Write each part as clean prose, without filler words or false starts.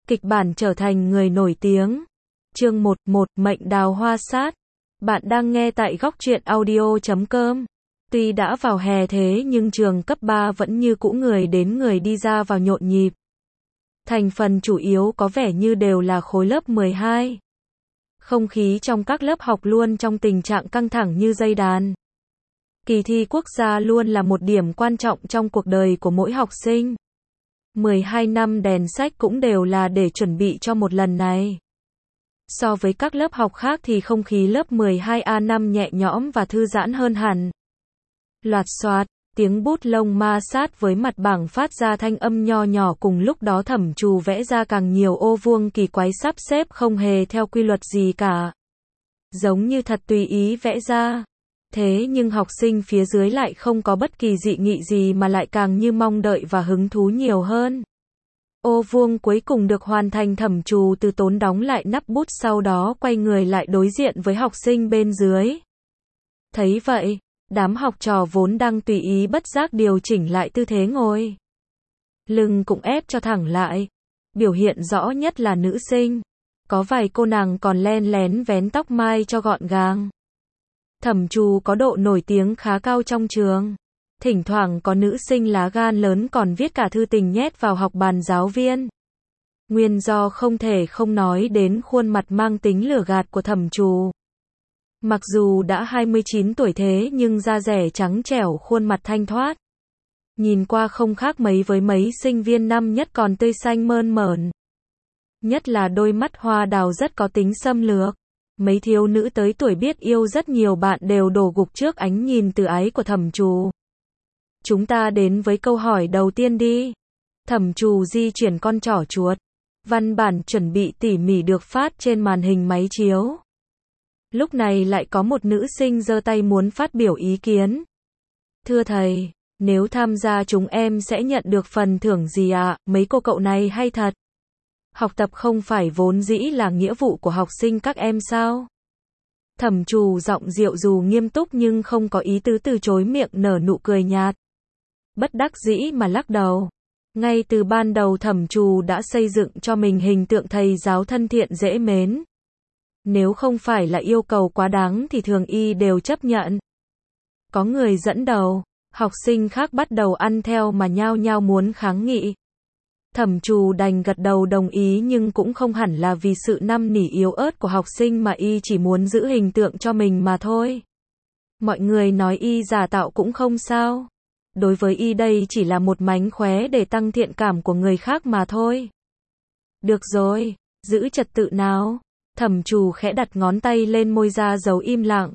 kịch bản trở thành người nổi tiếng. Chương 11, Mệnh đào hoa sát. Bạn đang nghe tại góc truyện audio.com. Tuy đã vào hè thế nhưng trường cấp 3 vẫn như cũ người đến người đi ra vào nhộn nhịp. Thành phần chủ yếu có vẻ như đều là khối lớp 12. Không khí trong các lớp học luôn trong tình trạng căng thẳng như dây đàn. Kỳ thi quốc gia luôn là một điểm quan trọng trong cuộc đời của mỗi học sinh. 12 năm đèn sách cũng đều là để chuẩn bị cho một lần này. So với các lớp học khác thì không khí lớp 12A5 nhẹ nhõm và thư giãn hơn hẳn. Loạt xoạt, tiếng bút lông ma sát với mặt bảng phát ra thanh âm nho nhỏ, cùng lúc đó Thẩm Trù vẽ ra càng nhiều ô vuông kỳ quái sắp xếp không hề theo quy luật gì cả. Giống như thật tùy ý vẽ ra. Thế nhưng học sinh phía dưới lại không có bất kỳ dị nghị gì mà lại càng như mong đợi và hứng thú nhiều hơn. Ô vuông cuối cùng được hoàn thành, Thẩm Trù từ tốn đóng lại nắp bút, sau đó quay người lại đối diện với học sinh bên dưới. Thấy vậy, đám học trò vốn đang tùy ý bất giác điều chỉnh lại tư thế ngồi. Lưng cũng ép cho thẳng lại. Biểu hiện rõ nhất là nữ sinh. Có vài cô nàng còn len lén vén tóc mai cho gọn gàng. Thẩm Trù có độ nổi tiếng khá cao trong trường. Thỉnh thoảng có nữ sinh lá gan lớn còn viết cả thư tình nhét vào học bàn giáo viên. Nguyên do không thể không nói đến khuôn mặt mang tính lừa gạt của Thẩm Trù. Mặc dù đã 29 tuổi thế nhưng da dẻ trắng trẻo, khuôn mặt thanh thoát. Nhìn qua không khác mấy với mấy sinh viên năm nhất, còn tươi xanh mơn mởn. Nhất là đôi mắt hoa đào rất có tính xâm lược. Mấy thiếu nữ tới tuổi biết yêu rất nhiều bạn đều đổ gục trước ánh nhìn từ ái của Thẩm Trù. Chúng ta đến với câu hỏi đầu tiên đi. Thẩm Trù di chuyển con trỏ chuột. Văn bản chuẩn bị tỉ mỉ được phát trên màn hình máy chiếu. Lúc này lại có một nữ sinh giơ tay muốn phát biểu ý kiến. Thưa thầy, nếu tham gia chúng em sẽ nhận được phần thưởng gì ạ? Mấy cô cậu này hay thật. Học tập không phải vốn dĩ là nghĩa vụ của học sinh các em sao? Thẩm Trù giọng dịu dù nghiêm túc nhưng không có ý tứ từ chối, miệng nở nụ cười nhạt. Bất đắc dĩ mà lắc đầu. Ngay từ ban đầu Thẩm Trù đã xây dựng cho mình hình tượng thầy giáo thân thiện dễ mến. Nếu không phải là yêu cầu quá đáng thì thường y đều chấp nhận. Có người dẫn đầu, học sinh khác bắt đầu ăn theo mà nhao nhao muốn kháng nghị. Thẩm Trù đành gật đầu đồng ý, nhưng cũng không hẳn là vì sự năn nỉ yếu ớt của học sinh mà y chỉ muốn giữ hình tượng cho mình mà thôi. Mọi người nói y giả tạo cũng không sao. Đối với y đây chỉ là một mánh khóe để tăng thiện cảm của người khác mà thôi. Được rồi, giữ trật tự nào. Thẩm Trù khẽ đặt ngón tay lên môi ra dấu im lặng.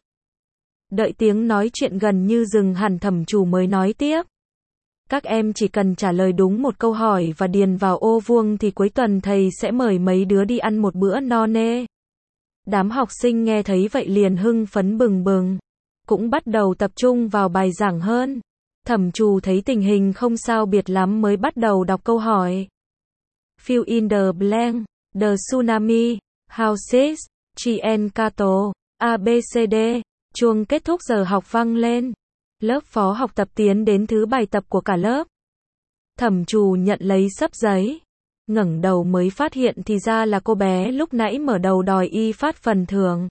Đợi tiếng nói chuyện gần như dừng hẳn, Thẩm Trù mới nói tiếp. Các em chỉ cần trả lời đúng một câu hỏi và điền vào ô vuông thì cuối tuần thầy sẽ mời mấy đứa đi ăn một bữa no nê. Đám học sinh nghe thấy vậy liền hưng phấn bừng bừng. Cũng bắt đầu tập trung vào bài giảng hơn. Thẩm Trù thấy tình hình không sao biệt lắm mới bắt đầu đọc câu hỏi. Fill in the blank. The tsunami. Houses. Chien Kato. ABCD. Chuông kết thúc giờ học vang lên. Lớp phó học tập tiến đến thứ bài tập của cả lớp. Thẩm Trù nhận lấy xấp giấy. Ngẩng đầu mới phát hiện thì ra là cô bé lúc nãy mở đầu đòi y phát phần thưởng.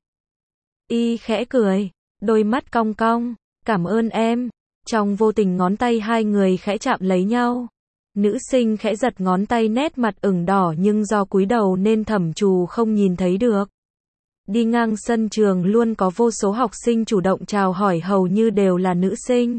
Y khẽ cười. Đôi mắt cong cong. Cảm ơn em. Trong vô tình ngón tay hai người khẽ chạm lấy nhau. Nữ sinh khẽ giật ngón tay, nét mặt ửng đỏ nhưng do cúi đầu nên Thẩm Trù không nhìn thấy được. Đi ngang sân trường luôn có vô số học sinh chủ động chào hỏi, hầu như đều là nữ sinh.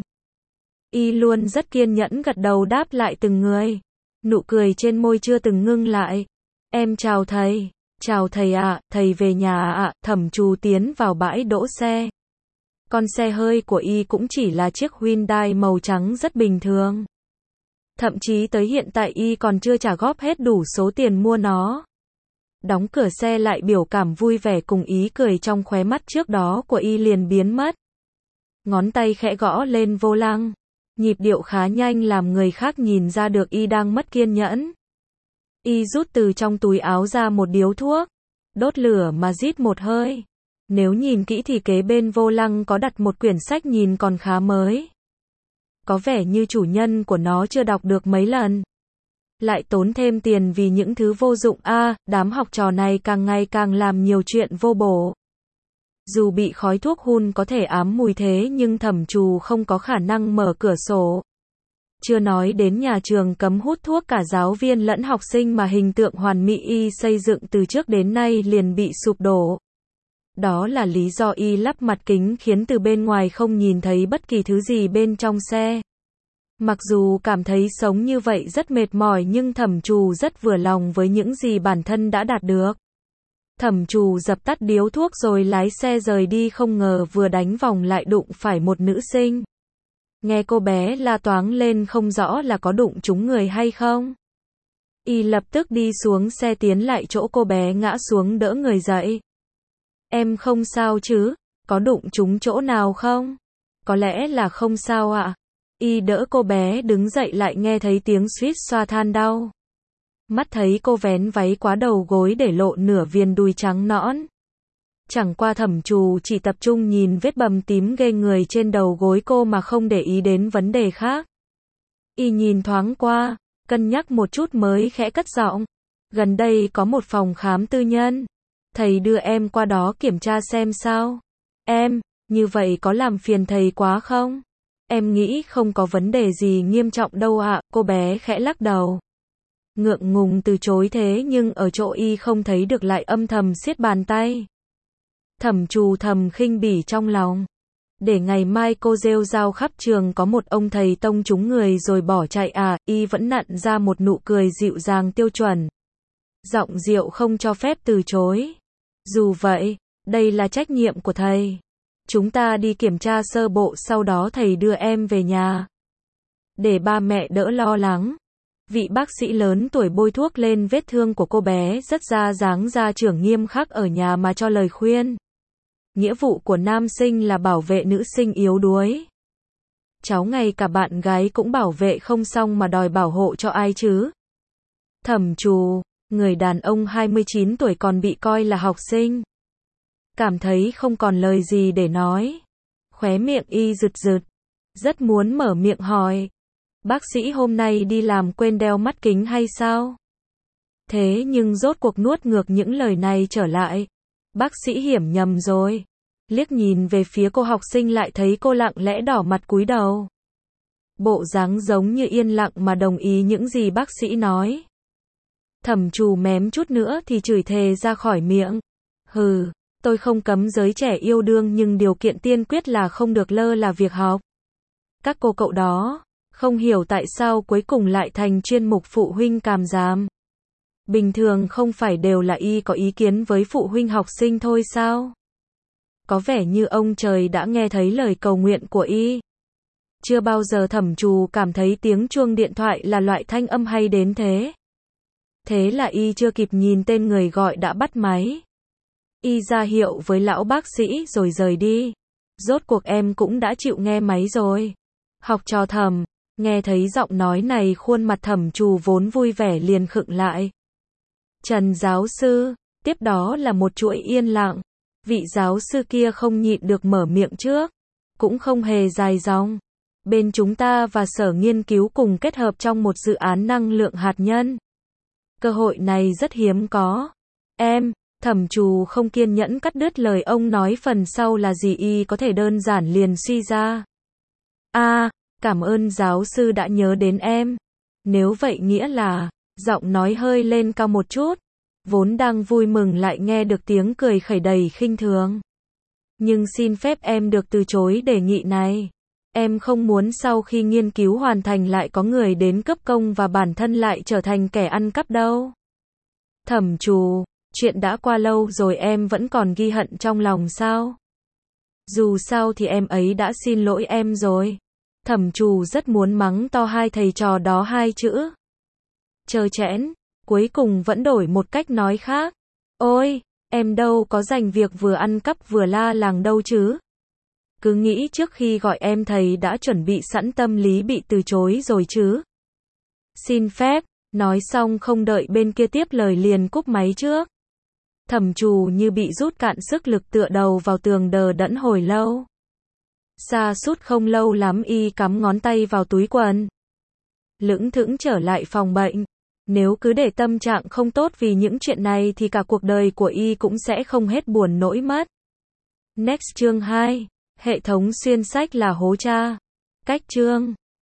Y luôn rất kiên nhẫn gật đầu đáp lại từng người. Nụ cười trên môi chưa từng ngưng lại. Em chào thầy. Chào thầy ạ, thầy về nhà ạ. Thẩm Trù tiến vào bãi đỗ xe. Con xe hơi của y cũng chỉ là chiếc Hyundai màu trắng rất bình thường. Thậm chí tới hiện tại y còn chưa trả góp hết đủ số tiền mua nó. Đóng cửa xe lại, biểu cảm vui vẻ cùng ý cười trong khóe mắt trước đó của y liền biến mất. Ngón tay khẽ gõ lên vô lăng. Nhịp điệu khá nhanh làm người khác nhìn ra được y đang mất kiên nhẫn. Y rút từ trong túi áo ra một điếu thuốc. Đốt lửa mà rít một hơi. Nếu nhìn kỹ thì kế bên vô lăng có đặt một quyển sách nhìn còn khá mới. Có vẻ như chủ nhân của nó chưa đọc được mấy lần. lại tốn thêm tiền vì những thứ vô dụng đám học trò này càng ngày càng làm nhiều chuyện vô bổ. Dù bị khói thuốc hun có thể ám mùi thế nhưng Thẩm Trù không có khả năng mở cửa sổ. Chưa nói đến nhà trường cấm hút thuốc cả giáo viên lẫn học sinh mà hình tượng hoàn mỹ y xây dựng từ trước đến nay liền bị sụp đổ. Đó là lý do y lắp mặt kính khiến từ bên ngoài không nhìn thấy bất kỳ thứ gì bên trong xe. Mặc dù cảm thấy sống như vậy rất mệt mỏi nhưng Thẩm Trù rất vừa lòng với những gì bản thân đã đạt được. Thẩm Trù dập tắt điếu thuốc rồi lái xe rời đi, không ngờ vừa đánh vòng lại đụng phải một nữ sinh. Nghe cô bé la toáng lên không rõ là có đụng trúng người hay không. Y lập tức đi xuống xe tiến lại chỗ cô bé ngã xuống đỡ người dậy. Em không sao chứ? Có đụng trúng chỗ nào không? Có lẽ là không sao ạ. Y đỡ cô bé đứng dậy lại nghe thấy tiếng suýt xoa than đau. Mắt thấy cô vén váy quá đầu gối để lộ nửa viền đùi trắng nõn. Chẳng qua Thẩm Trù chỉ tập trung nhìn vết bầm tím ghê người trên đầu gối cô mà không để ý đến vấn đề khác. Y nhìn thoáng qua, cân nhắc một chút mới khẽ cất giọng. Gần đây có một phòng khám tư nhân. Thầy đưa em qua đó kiểm tra xem sao. Em, như vậy có làm phiền thầy quá không? Em nghĩ không có vấn đề gì nghiêm trọng đâu ạ, cô bé khẽ lắc đầu. Ngượng ngùng từ chối thế nhưng ở chỗ y không thấy được lại âm thầm siết bàn tay. Thẩm Trù thầm khinh bỉ trong lòng. Để ngày mai cô rêu rao khắp trường có một ông thầy tông trúng người rồi bỏ chạy y vẫn nặn ra một nụ cười dịu dàng tiêu chuẩn. Giọng dịu không cho phép từ chối. Dù vậy, đây là trách nhiệm của thầy. Chúng ta đi kiểm tra sơ bộ sau đó thầy đưa em về nhà. Để ba mẹ đỡ lo lắng. Vị bác sĩ lớn tuổi bôi thuốc lên vết thương của cô bé rất ra dáng gia trưởng nghiêm khắc ở nhà mà cho lời khuyên. Nghĩa vụ của nam sinh là bảo vệ nữ sinh yếu đuối. Cháu ngay cả bạn gái cũng bảo vệ không xong mà đòi bảo hộ cho ai chứ? Thẩm Trù, người đàn ông 29 tuổi còn bị coi là học sinh. Cảm thấy không còn lời gì để nói. Khóe miệng y rực rực. Rất muốn mở miệng hỏi. Bác sĩ hôm nay đi làm quên đeo mắt kính hay sao? Thế nhưng rốt cuộc nuốt ngược những lời này trở lại. Bác sĩ hiểm nhầm rồi. Liếc nhìn về phía cô học sinh lại thấy cô lặng lẽ đỏ mặt cúi đầu. Bộ dáng giống như yên lặng mà đồng ý những gì bác sĩ nói. Thẩm Trù mém chút nữa thì chửi thề ra khỏi miệng. Hừ, tôi không cấm giới trẻ yêu đương nhưng điều kiện tiên quyết là không được lơ là việc học. Các cô cậu đó, không hiểu tại sao cuối cùng lại thành chuyên mục phụ huynh càm ràm. Bình thường không phải đều là y có ý kiến với phụ huynh học sinh thôi sao? Có vẻ như ông trời đã nghe thấy lời cầu nguyện của y. Chưa bao giờ Thẩm Trù cảm thấy tiếng chuông điện thoại là loại thanh âm hay đến thế. Thế là y chưa kịp nhìn tên người gọi đã bắt máy. Y ra hiệu với lão bác sĩ rồi rời đi. Rốt cuộc em cũng đã chịu nghe máy rồi. Học trò Thẩm, nghe thấy giọng nói này khuôn mặt Thẩm Trù vốn vui vẻ liền khựng lại. Trần giáo sư, tiếp đó là một chuỗi yên lặng. Vị giáo sư kia không nhịn được mở miệng trước. Cũng không hề dài dòng. Bên chúng ta và sở nghiên cứu cùng kết hợp trong một dự án năng lượng hạt nhân. Cơ hội này rất hiếm có. Em, Thẩm Trù không kiên nhẫn cắt đứt lời ông nói phần sau là gì y có thể đơn giản liền suy ra. Cảm ơn giáo sư đã nhớ đến em. Nếu vậy nghĩa là, giọng nói hơi lên cao một chút. Vốn đang vui mừng lại nghe được tiếng cười khẩy đầy khinh thường. Nhưng xin phép em được từ chối đề nghị này. Em không muốn sau khi nghiên cứu hoàn thành lại có người đến cướp công và bản thân lại trở thành kẻ ăn cắp đâu. Thẩm Trù, chuyện đã qua lâu rồi em vẫn còn ghi hận trong lòng sao? Dù sao thì em ấy đã xin lỗi em rồi. Thẩm Trù rất muốn mắng to hai thầy trò đó hai chữ. Trơ trẽn, cuối cùng vẫn đổi một cách nói khác. Ôi, em đâu có rảnh việc vừa ăn cắp vừa la làng đâu chứ. Cứ nghĩ trước khi gọi em thầy đã chuẩn bị sẵn tâm lý bị từ chối rồi chứ. Xin phép, nói xong không đợi bên kia tiếp lời liền cúp máy trước. Thẩm Trù như bị rút cạn sức lực tựa đầu vào tường đờ đẫn hồi lâu. Sa sút không lâu lắm y cắm ngón tay vào túi quần. Lững thững trở lại phòng bệnh. Nếu cứ để tâm trạng không tốt vì những chuyện này thì cả cuộc đời của y cũng sẽ không hết buồn nỗi mất. Next chương 2. Hệ thống xuyên sách là hố cha. Cách chương